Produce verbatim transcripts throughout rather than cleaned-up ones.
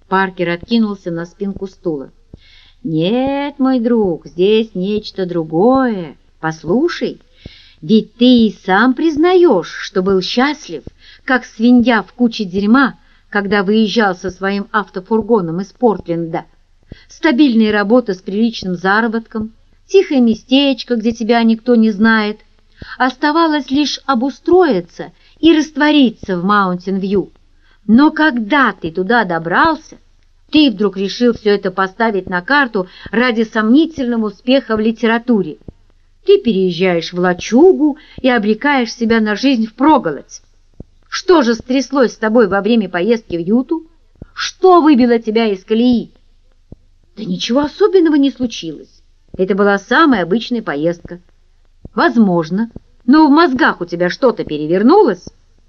Паркер откинулся на спинку стула. «Нет, мой друг, здесь нечто другое. Послушай, ведь ты и сам признаешь, что был счастлив, как свинья в куче дерьма, когда выезжал со своим автофургоном из Портленда. Стабильная работа с приличным заработком, тихое местечко, где тебя никто не знает. Оставалось лишь обустроиться и раствориться в Маунтин-Вью. Но когда ты туда добрался, ты вдруг решил все это поставить на карту ради сомнительного успеха в литературе. Ты переезжаешь в лачугу и обрекаешь себя на жизнь впроголодь. Что же стряслось с тобой во время поездки в Юту? Что выбило тебя из колеи? Да ничего особенного не случилось. Это была самая обычная поездка. Возможно, но в мозгах у тебя что-то перевернулось.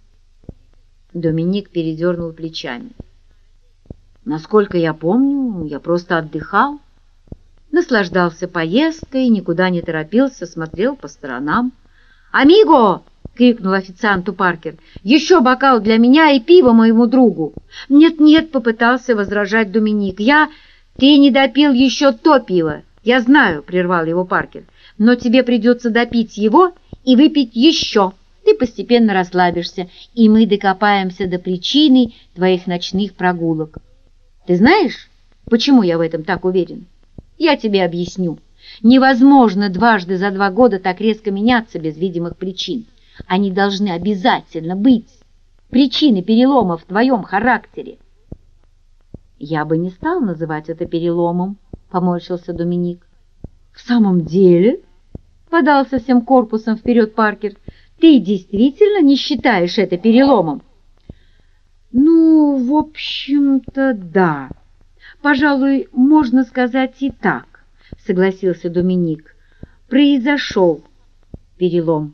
Доминик передернул плечами. Насколько я помню, я просто отдыхал, наслаждался поездкой, никуда не торопился, смотрел по сторонам. «Амиго!» — крикнул официанту Паркер. «Еще бокал для меня и пиво моему другу!» «Нет-нет!» — попытался возражать Доминик. «Я... Ты не допил еще то пиво, я знаю!» — прервал его Паркер. «Но тебе придется допить его и выпить еще. Ты постепенно расслабишься, и мы докопаемся до причины твоих ночных прогулок. Ты знаешь, почему я в этом так уверен? Я тебе объясню. Невозможно дважды за два года так резко меняться без видимых причин. Они должны обязательно быть. Причины перелома в твоем характере». «Я бы не стал называть это переломом», — поморщился Доминик. «В самом деле?» — подался всем корпусом вперед Паркер. «Ты действительно не считаешь это переломом?» «Ну, в общем-то, да. Пожалуй, можно сказать и так», — согласился Доминик. «Произошел перелом».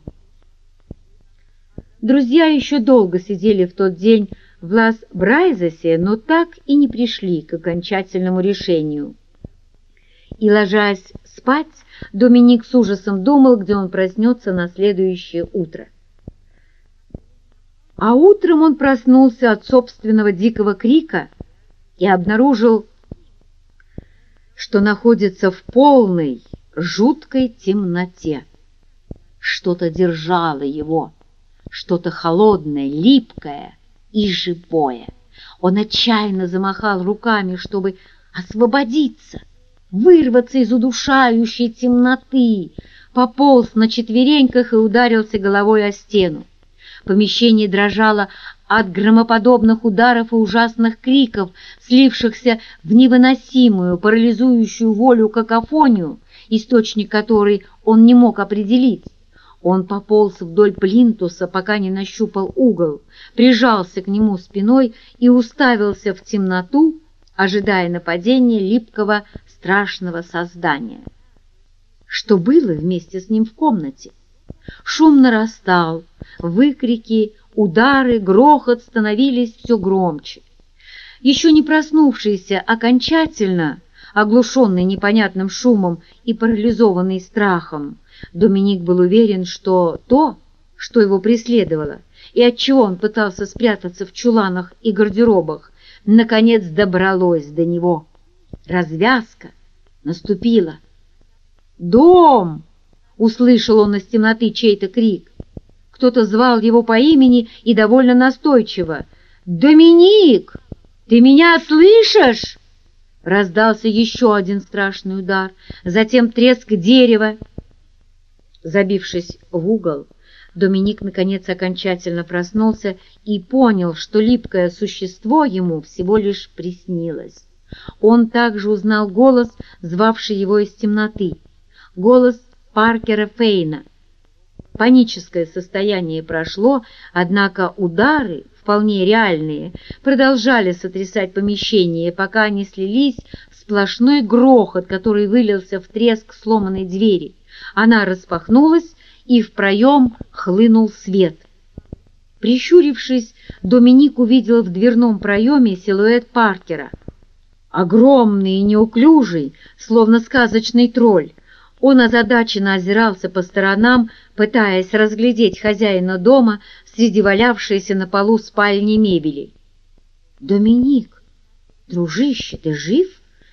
Друзья еще долго сидели в тот день в Лас-Брайзесе, но так и не пришли к окончательному решению. И, ложась спать, Доминик с ужасом думал, где он проснется на следующее утро. А утром он проснулся от собственного дикого крика и обнаружил, что находится в полной, жуткой темноте. Что-то держало его, что-то холодное, липкое и живое. Он отчаянно замахал руками, чтобы освободиться, вырваться из удушающей темноты, пополз на четвереньках и ударился головой о стену. Помещение дрожало от громоподобных ударов и ужасных криков, слившихся в невыносимую, парализующую волю какофонию, источник которой он не мог определить. Он пополз вдоль плинтуса, пока не нащупал угол, прижался к нему спиной и уставился в темноту, ожидая нападения липкого, страшного создания. Что было вместе с ним в комнате? Шум нарастал, выкрики, удары, грохот становились все громче. Еще не проснувшийся окончательно, оглушенный непонятным шумом и парализованный страхом, Доминик был уверен, что то, что его преследовало, и отчего он пытался спрятаться в чуланах и гардеробах, наконец добралось до него. Развязка наступила. «Дом!» — услышал он из темноты чей-то крик. Кто-то звал его по имени и довольно настойчиво. «Доминик, ты меня слышишь?» Раздался еще один страшный удар, затем треск дерева. Забившись в угол, Доминик наконец окончательно проснулся и понял, что липкое существо ему всего лишь приснилось. Он также узнал голос, звавший его из темноты, голос Паркера Фейна. Паническое состояние прошло, однако удары, вполне реальные, продолжали сотрясать помещение, пока они слились в сплошной грохот, который вылился в треск сломанной двери. Она распахнулась, и в проем хлынул свет. Прищурившись, Доминик увидел в дверном проеме силуэт Паркера. Огромный и неуклюжий, словно сказочный тролль, он озадаченно озирался по сторонам, пытаясь разглядеть хозяина дома среди валявшейся на полу спальни мебели. «Доминик, «Дружище, ты жив?»